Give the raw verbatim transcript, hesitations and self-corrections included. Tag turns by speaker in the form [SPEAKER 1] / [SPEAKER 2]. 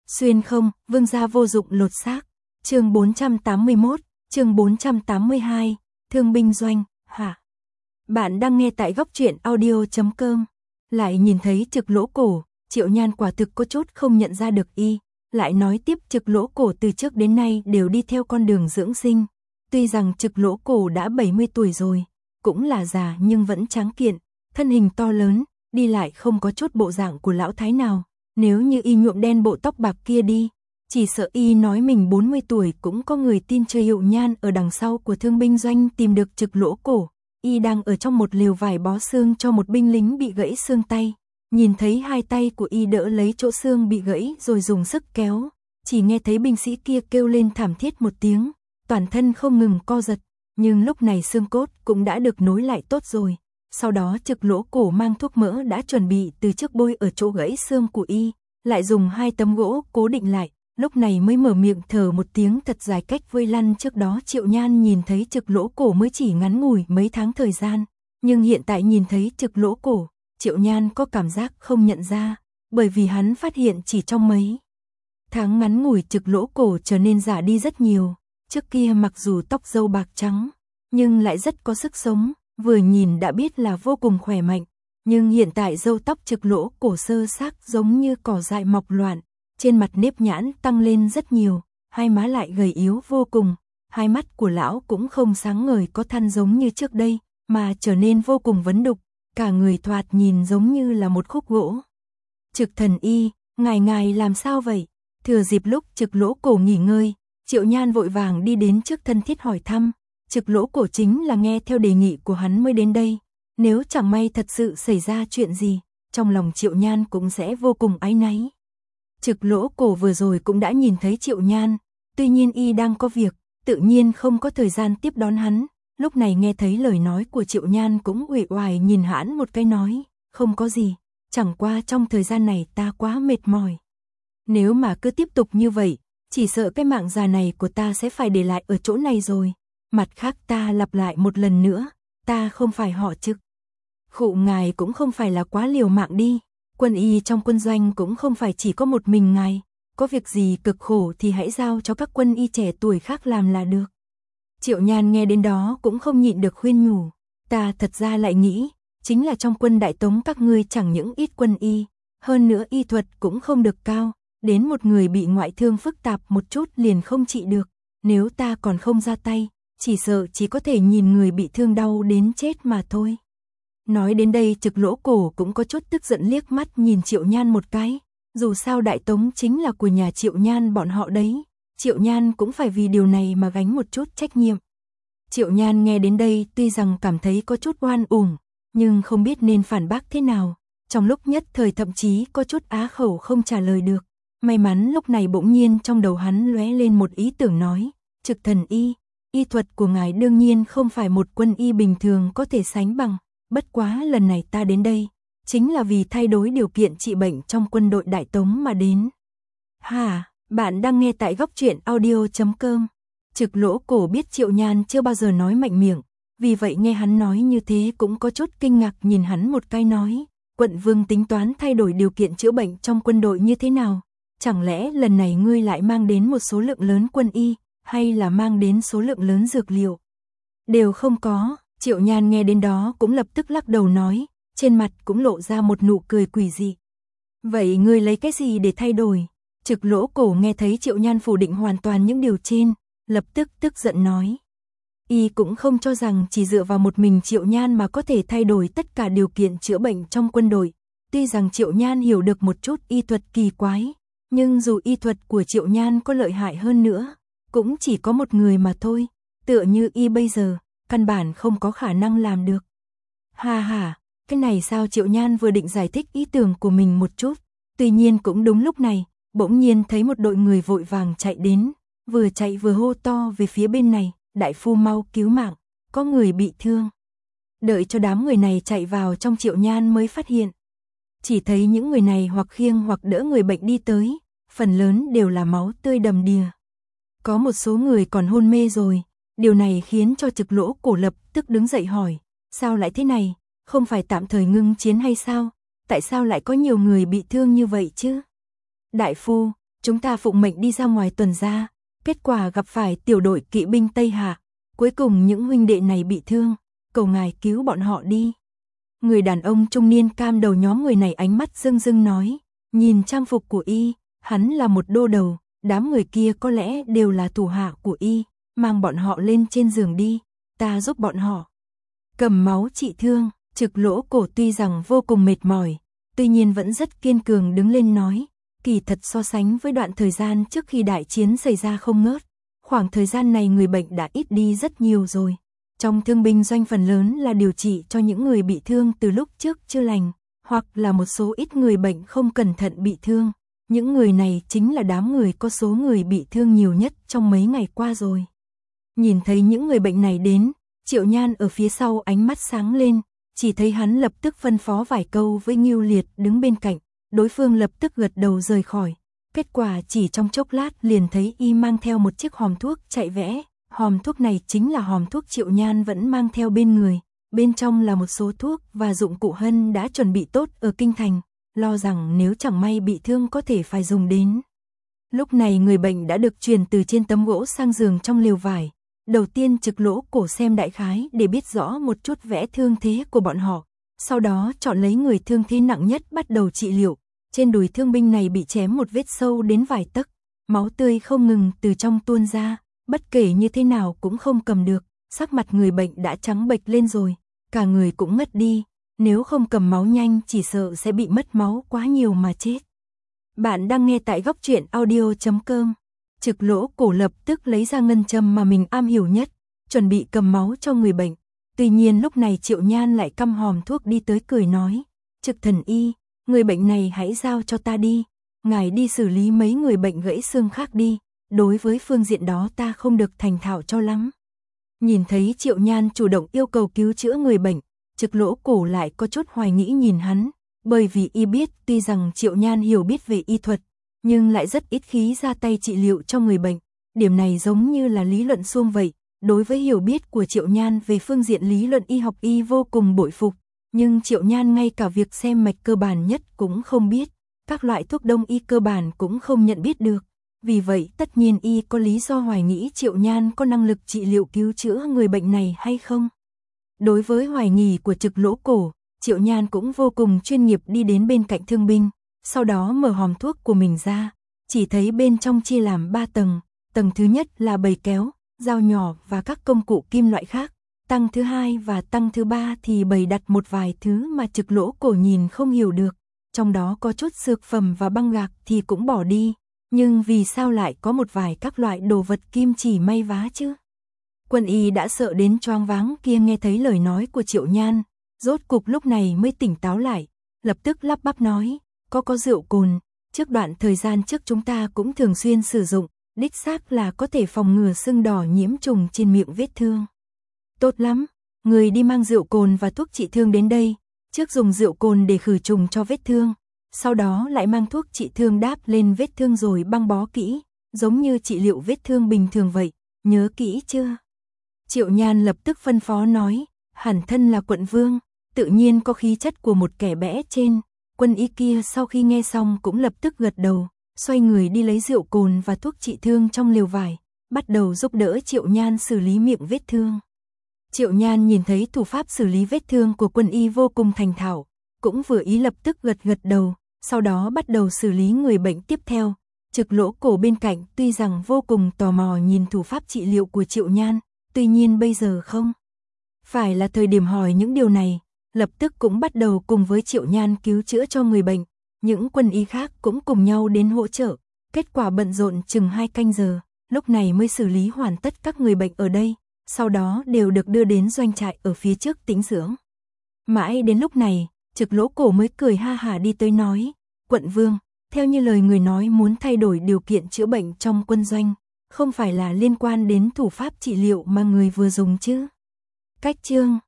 [SPEAKER 1] Xuyên không, vương gia vô dụng lột xác. Chương bốn trăm tám mươi mốt, chương bốn trăm tám mươi hai, thương binh doanh, hả? Bạn đang nghe tại góc truyện audio chấm com. Lại nhìn thấy Trực Lỗ Cổ, Triệu Nhan quả thực có chút không nhận ra được y, lại nói tiếp Trực Lỗ Cổ từ trước đến nay đều đi theo con đường dưỡng sinh. Tuy rằng Trực Lỗ Cổ đã bảy mươi tuổi rồi, cũng là già nhưng vẫn tráng kiện, thân hình to lớn, đi lại không có chút bộ dạng của lão thái nào. Nếu như y nhuộm đen bộ tóc bạc kia đi, chỉ sợ y nói mình bốn mươi tuổi cũng có người tin. Triệu Nhan ở đằng sau của thương binh doanh tìm được Trực Lỗ Cổ, y đang ở trong một lều vải bó xương cho một binh lính bị gãy xương tay. Nhìn thấy hai tay của y đỡ lấy chỗ xương bị gãy rồi dùng sức kéo, chỉ nghe thấy binh sĩ kia kêu lên thảm thiết một tiếng, toàn thân không ngừng co giật, nhưng lúc này xương cốt cũng đã được nối lại tốt rồi. Sau đó Trực Lỗ Cổ mang thuốc mỡ đã chuẩn bị từ trước bôi ở chỗ gãy xương của y, lại dùng hai tấm gỗ cố định lại, lúc này mới mở miệng thở một tiếng thật dài. Cách vơi lăn trước đó Triệu Nhan nhìn thấy Trực Lỗ Cổ mới chỉ ngắn ngủi mấy tháng thời gian, nhưng hiện tại nhìn thấy Trực Lỗ Cổ, Triệu Nhan có cảm giác không nhận ra, bởi vì hắn phát hiện chỉ trong mấy tháng ngắn ngủi Trực Lỗ Cổ trở nên già đi rất nhiều. Trước kia mặc dù tóc râu bạc trắng, nhưng lại rất có sức sống, vừa nhìn đã biết là vô cùng khỏe mạnh, nhưng hiện tại râu tóc Trực Lỗ Cổ sơ xác giống như cỏ dại mọc loạn, trên mặt nếp nhãn tăng lên rất nhiều, hai má lại gầy yếu vô cùng, hai mắt của lão cũng không sáng ngời có than giống như trước đây, mà trở nên vô cùng vấn đục, cả người thoạt nhìn giống như là một khúc gỗ. Trực thần y, ngài ngài làm sao vậy? Thừa dịp lúc Trực Lỗ Cổ nghỉ ngơi, Triệu Nhan vội vàng đi đến trước thân thiết hỏi thăm. Trực Lỗ Cổ chính là nghe theo đề nghị của hắn mới đến đây, nếu chẳng may thật sự xảy ra chuyện gì, trong lòng Triệu Nhan cũng sẽ vô cùng áy náy. Trực Lỗ Cổ vừa rồi cũng đã nhìn thấy Triệu Nhan, tuy nhiên y đang có việc, tự nhiên không có thời gian tiếp đón hắn, lúc này nghe thấy lời nói của Triệu Nhan cũng uể oải nhìn hắn một cái nói, không có gì, chẳng qua trong thời gian này ta quá mệt mỏi. Nếu mà cứ tiếp tục như vậy, chỉ sợ cái mạng già này của ta sẽ phải để lại ở chỗ này rồi. Mặt khác ta lặp lại một lần nữa, ta không phải họ Trực. Khụ ngài cũng không phải là quá liều mạng đi, quân y trong quân doanh cũng không phải chỉ có một mình ngài, có việc gì cực khổ thì hãy giao cho các quân y trẻ tuổi khác làm là được. Triệu Nhan nghe đến đó cũng không nhịn được khuyên nhủ, ta thật ra lại nghĩ, chính là trong quân Đại Tống các ngươi chẳng những ít quân y, hơn nữa y thuật cũng không được cao, đến một người bị ngoại thương phức tạp một chút liền không trị được, nếu ta còn không ra tay, chỉ sợ chỉ có thể nhìn người bị thương đau đến chết mà thôi. Nói đến đây Trực Lỗ Cổ cũng có chút tức giận liếc mắt nhìn Triệu Nhan một cái, dù sao Đại Tống chính là của nhà Triệu Nhan bọn họ đấy, Triệu Nhan cũng phải vì điều này mà gánh một chút trách nhiệm. Triệu Nhan nghe đến đây tuy rằng cảm thấy có chút oan uổng, nhưng không biết nên phản bác thế nào, trong lúc nhất thời thậm chí có chút á khẩu không trả lời được. May mắn lúc này bỗng nhiên trong đầu hắn lóe lên một ý tưởng nói, Trực thần y, y thuật của ngài đương nhiên không phải một quân y bình thường có thể sánh bằng, bất quá lần này ta đến đây, chính là vì thay đổi điều kiện trị bệnh trong quân đội Đại Tống mà đến. Hả, bạn đang nghe tại góc truyện audio chấm com. Trực Lỗ Cổ biết Triệu Nhan chưa bao giờ nói mạnh miệng, vì vậy nghe hắn nói như thế cũng có chút kinh ngạc nhìn hắn một cái nói, quận vương tính toán thay đổi điều kiện chữa bệnh trong quân đội như thế nào? Chẳng lẽ lần này ngươi lại mang đến một số lượng lớn quân y, hay là mang đến số lượng lớn dược liệu? Đều không có. Triệu Nhan nghe đến đó cũng lập tức lắc đầu nói, trên mặt cũng lộ ra một nụ cười quỷ dị. Vậy ngươi lấy cái gì để thay đổi? Trực Lỗ Cổ nghe thấy Triệu Nhan phủ định hoàn toàn những điều trên, lập tức tức giận nói. Y cũng không cho rằng chỉ dựa vào một mình Triệu Nhan mà có thể thay đổi tất cả điều kiện chữa bệnh trong quân đội. Tuy rằng Triệu Nhan hiểu được một chút y thuật kỳ quái, nhưng dù y thuật của Triệu Nhan có lợi hại hơn nữa, cũng chỉ có một người mà thôi, tựa như y bây giờ, căn bản không có khả năng làm được. Ha ha, cái này sao? Triệu Nhan vừa định giải thích ý tưởng của mình một chút, tuy nhiên cũng đúng lúc này, bỗng nhiên thấy một đội người vội vàng chạy đến, vừa chạy vừa hô to về phía bên này, đại phu mau cứu mạng, có người bị thương. Đợi cho đám người này chạy vào trong Triệu Nhan mới phát hiện, chỉ thấy những người này hoặc khiêng hoặc đỡ người bệnh đi tới, phần lớn đều là máu tươi đầm đìa. Có một số người còn hôn mê rồi, điều này khiến cho Trực Lỗ Cổ lập tức đứng dậy hỏi, sao lại thế này, không phải tạm thời ngưng chiến hay sao, tại sao lại có nhiều người bị thương như vậy chứ? Đại phu, Chúng ta phụng mệnh đi ra ngoài tuần tra, kết quả gặp phải tiểu đội kỵ binh Tây Hạ, cuối cùng những huynh đệ này bị thương, cầu ngài cứu bọn họ đi. Người đàn ông trung niên cam đầu nhóm người này ánh mắt rưng rưng nói, nhìn trang phục của y, hắn là một đô đầu, đám người kia có lẽ đều là thủ hạ của y, mang bọn họ lên trên giường đi, ta giúp bọn họ cầm máu trị thương. Trực Lỗ Cổ tuy rằng vô cùng mệt mỏi, tuy nhiên vẫn rất kiên cường đứng lên nói, kỳ thật so sánh với đoạn thời gian trước khi đại chiến xảy ra không ngớt, khoảng thời gian này người bệnh đã ít đi rất nhiều rồi. Trong thương binh doanh phần lớn là điều trị cho những người bị thương từ lúc trước chưa lành, hoặc là một số ít người bệnh không cẩn thận bị thương. Những người này chính là đám người có số người bị thương nhiều nhất trong mấy ngày qua rồi. Nhìn thấy những người bệnh này đến, Triệu Nhan ở phía sau ánh mắt sáng lên, chỉ thấy hắn lập tức phân phó vài câu với Ngưu Liệt đứng bên cạnh, đối phương lập tức gật đầu rời khỏi. Kết quả chỉ trong chốc lát liền thấy y mang theo một chiếc hòm thuốc chạy vẽ, hòm thuốc này chính là hòm thuốc Triệu Nhan vẫn mang theo bên người, bên trong là một số thuốc và dụng cụ Hân đã chuẩn bị tốt ở kinh thành, lo rằng nếu chẳng may bị thương có thể phải dùng đến. Lúc này người bệnh đã được truyền từ trên tấm gỗ sang giường trong lều vải. Đầu tiên Trực Lỗ Cổ xem đại khái để biết rõ một chút vẽ thương thế của bọn họ, sau đó chọn lấy người thương thế nặng nhất bắt đầu trị liệu. Trên đùi thương binh này bị chém một vết sâu đến vài tấc, máu tươi không ngừng từ trong tuôn ra, bất kể như thế nào cũng không cầm được, sắc mặt người bệnh đã trắng bệch lên rồi, cả người cũng ngất đi, nếu không cầm máu nhanh chỉ sợ sẽ bị mất máu quá nhiều mà chết. Bạn đang nghe tại góc truyện audio chấm com. Trực Lỗ Cổ lập tức lấy ra ngân châm mà mình am hiểu nhất, chuẩn bị cầm máu cho người bệnh. Tuy nhiên lúc này Triệu Nhan lại căm hòm thuốc đi tới cười nói, Trực thần y, người bệnh này hãy giao cho ta đi, ngài đi xử lý mấy người bệnh gãy xương khác đi, đối với phương diện đó ta không được thành thạo cho lắm. Nhìn thấy Triệu Nhan chủ động yêu cầu cứu chữa người bệnh, Trực Lỗ Cổ lại có chút hoài nghĩ nhìn hắn, bởi vì y biết tuy rằng Triệu Nhan hiểu biết về y thuật, nhưng lại rất ít khí ra tay trị liệu cho người bệnh. Điểm này giống như là lý luận xuông vậy, đối với hiểu biết của Triệu Nhan về phương diện lý luận y học y vô cùng bội phục, nhưng Triệu Nhan ngay cả việc xem mạch cơ bản nhất cũng không biết, các loại thuốc đông y cơ bản cũng không nhận biết được. Vì vậy tất nhiên y có lý do hoài nghĩ Triệu Nhan có năng lực trị liệu cứu chữa người bệnh này hay không. Đối với hoài nghi của Trực Lỗ Cổ, Triệu Nhan cũng vô cùng chuyên nghiệp đi đến bên cạnh thương binh, sau đó mở hòm thuốc của mình ra, chỉ thấy bên trong chia làm ba tầng, tầng thứ nhất là bầy kéo, dao nhỏ và các công cụ kim loại khác, tầng thứ hai và tầng thứ ba thì bày đặt một vài thứ mà Trực Lỗ Cổ nhìn không hiểu được, trong đó có chút dược phẩm và băng gạc thì cũng bỏ đi, nhưng vì sao lại có một vài các loại đồ vật kim chỉ may vá chứ? Quân y đã sợ đến choáng váng kia nghe thấy lời nói của Triệu Nhan, rốt cục lúc này mới tỉnh táo lại, lập tức lắp bắp nói, có có rượu cồn, trước đoạn thời gian trước chúng ta cũng thường xuyên sử dụng, đích xác là có thể phòng ngừa sưng đỏ nhiễm trùng trên miệng vết thương. Tốt lắm, người đi mang rượu cồn và thuốc trị thương đến đây, trước dùng rượu cồn để khử trùng cho vết thương, sau đó lại mang thuốc trị thương đáp lên vết thương rồi băng bó kỹ, giống như trị liệu vết thương bình thường vậy, nhớ kỹ chưa? Triệu Nhan lập tức phân phó nói, hẳn thân là quận vương, tự nhiên có khí chất của một kẻ bẽ trên. Quân y kia sau khi nghe xong cũng lập tức gật đầu, xoay người đi lấy rượu cồn và thuốc trị thương trong lều vải, bắt đầu giúp đỡ Triệu Nhan xử lý miệng vết thương. Triệu Nhan nhìn thấy thủ pháp xử lý vết thương của quân y vô cùng thành thạo, cũng vừa ý lập tức gật gật đầu, sau đó bắt đầu xử lý người bệnh tiếp theo. Trực Lỗ Cổ bên cạnh tuy rằng vô cùng tò mò nhìn thủ pháp trị liệu của Triệu Nhan, tuy nhiên bây giờ không phải là thời điểm hỏi những điều này, lập tức cũng bắt đầu cùng với Triệu Nhan cứu chữa cho người bệnh. Những quân y khác cũng cùng nhau đến hỗ trợ, kết quả bận rộn chừng hai canh giờ, lúc này mới xử lý hoàn tất các người bệnh ở đây, sau đó đều được đưa đến doanh trại ở phía trước tĩnh dưỡng. Mãi đến lúc này, Trực Lỗ Cổ mới cười ha hả đi tới nói, quận vương, theo như lời người nói muốn thay đổi điều kiện chữa bệnh trong quân doanh, không phải là liên quan đến thủ pháp trị liệu mà người vừa dùng chứ? Cách chương